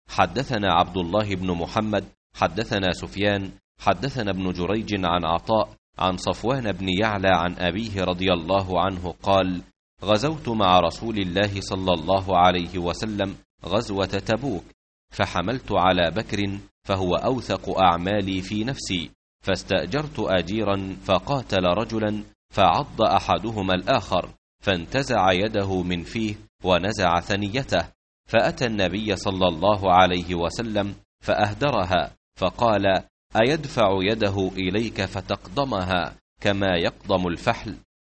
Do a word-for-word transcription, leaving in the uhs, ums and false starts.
حدثنا عبد الله بن محمد حدثنا سفيان حدثنا ابن جريج عن عطاء عن صفوان بن يعلى عن أبيه رضي الله عنه قال: غزوت مع رسول الله صلى الله عليه وسلم غزوة تبوك، فحملت على بكر فهو أوثق أعمالي في نفسي، فاستأجرت أجيرا فقاتل رجلا فعض أحدهما الآخر، فانتزع يده من فيه ونزع ثنيته، فأتى النبي صلى الله عليه وسلم فأهدرها، فقال: أيدفع يده إليك فتقضمها كما يقضم الفحل؟